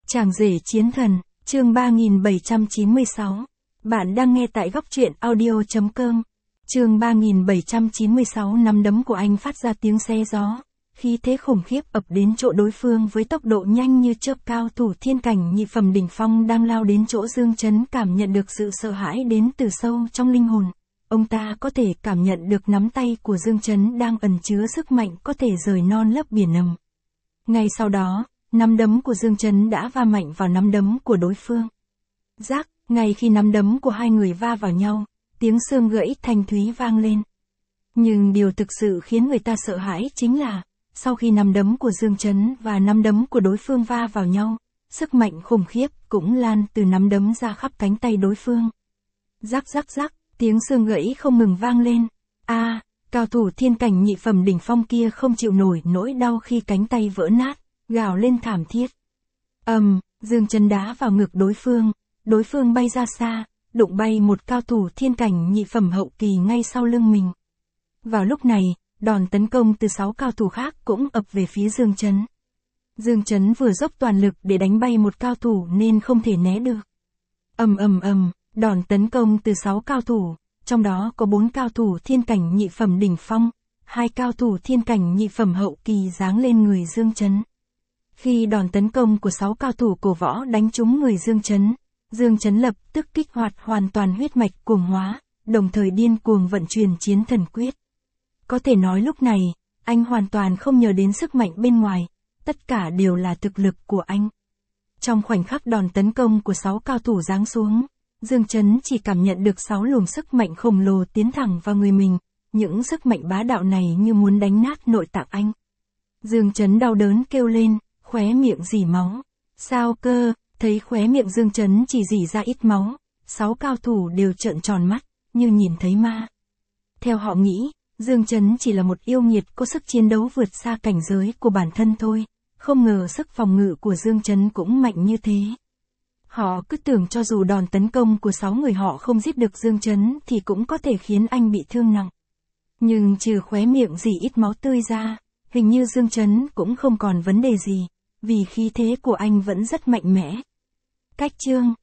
Chàng rể chiến thần, chương 3796. Bạn đang nghe tại góc truyện audio.com. Chương 3796. Nắm đấm của anh phát ra tiếng xé gió. Khí thế khủng khiếp ập đến chỗ đối phương với tốc độ nhanh như chớp. Cao thủ thiên cảnh nhị phẩm đỉnh phong đang lao đến chỗ Dương Chấn, cảm nhận được sự sợ hãi đến từ sâu trong linh hồn. Ông ta có thể cảm nhận được nắm tay của Dương Chấn đang ẩn chứa sức mạnh có thể rời non lấp biển ầm. Ngay sau đó, nắm đấm của Dương Chấn đã va mạnh vào nắm đấm của đối phương. Rắc, ngay khi nắm đấm của hai người va vào nhau, tiếng xương gãy thanh thúy vang lên. Nhưng điều thực sự khiến người ta sợ hãi chính là, sau khi nắm đấm của Dương Chấn và nắm đấm của đối phương va vào nhau, sức mạnh khủng khiếp cũng lan từ nắm đấm ra khắp cánh tay đối phương. Rắc rắc rắc, tiếng xương gãy không ngừng vang lên. Cao thủ thiên cảnh nhị phẩm đỉnh phong kia không chịu nổi nỗi đau khi cánh tay vỡ nát, gào lên thảm thiết. Dương Chấn đá vào ngực đối phương bay ra xa, đụng bay một cao thủ thiên cảnh nhị phẩm hậu kỳ ngay sau lưng mình. Vào lúc này, đòn tấn công từ 6 cao thủ khác cũng ập về phía Dương Chấn. Dương Chấn vừa dốc toàn lực để đánh bay một cao thủ nên không thể né được. Đòn tấn công từ 6 cao thủ, trong đó có 4 cao thủ thiên cảnh nhị phẩm đỉnh phong, 2 cao thủ thiên cảnh nhị phẩm hậu kỳ giáng lên người Dương Chấn. Khi đòn tấn công của 6 cao thủ cổ võ đánh trúng người Dương Chấn lập tức kích hoạt hoàn toàn huyết mạch cuồng hóa, đồng thời điên cuồng vận chuyển chiến thần quyết. Có thể nói lúc này, anh hoàn toàn không nhờ đến sức mạnh bên ngoài, tất cả đều là thực lực của anh. Trong khoảnh khắc đòn tấn công của 6 cao thủ giáng xuống, Dương Chấn chỉ cảm nhận được 6 luồng sức mạnh khổng lồ tiến thẳng vào người mình, những sức mạnh bá đạo này như muốn đánh nát nội tạng anh. Dương Chấn đau đớn kêu lên, khóe miệng rỉ máu. Sao cơ? Thấy khóe miệng Dương Chấn chỉ rỉ ra ít máu, 6 cao thủ đều trợn tròn mắt, như nhìn thấy ma. Theo họ nghĩ, Dương Chấn chỉ là một yêu nghiệt có sức chiến đấu vượt xa cảnh giới của bản thân thôi, không ngờ sức phòng ngự của Dương Chấn cũng mạnh như thế. Họ cứ tưởng cho dù đòn tấn công của 6 người họ không giết được Dương Chấn thì cũng có thể khiến anh bị thương nặng. Nhưng trừ khóe miệng rỉ ít máu tươi ra, hình như Dương Chấn cũng không còn vấn đề gì, vì khí thế của anh vẫn rất mạnh mẽ. Cách chương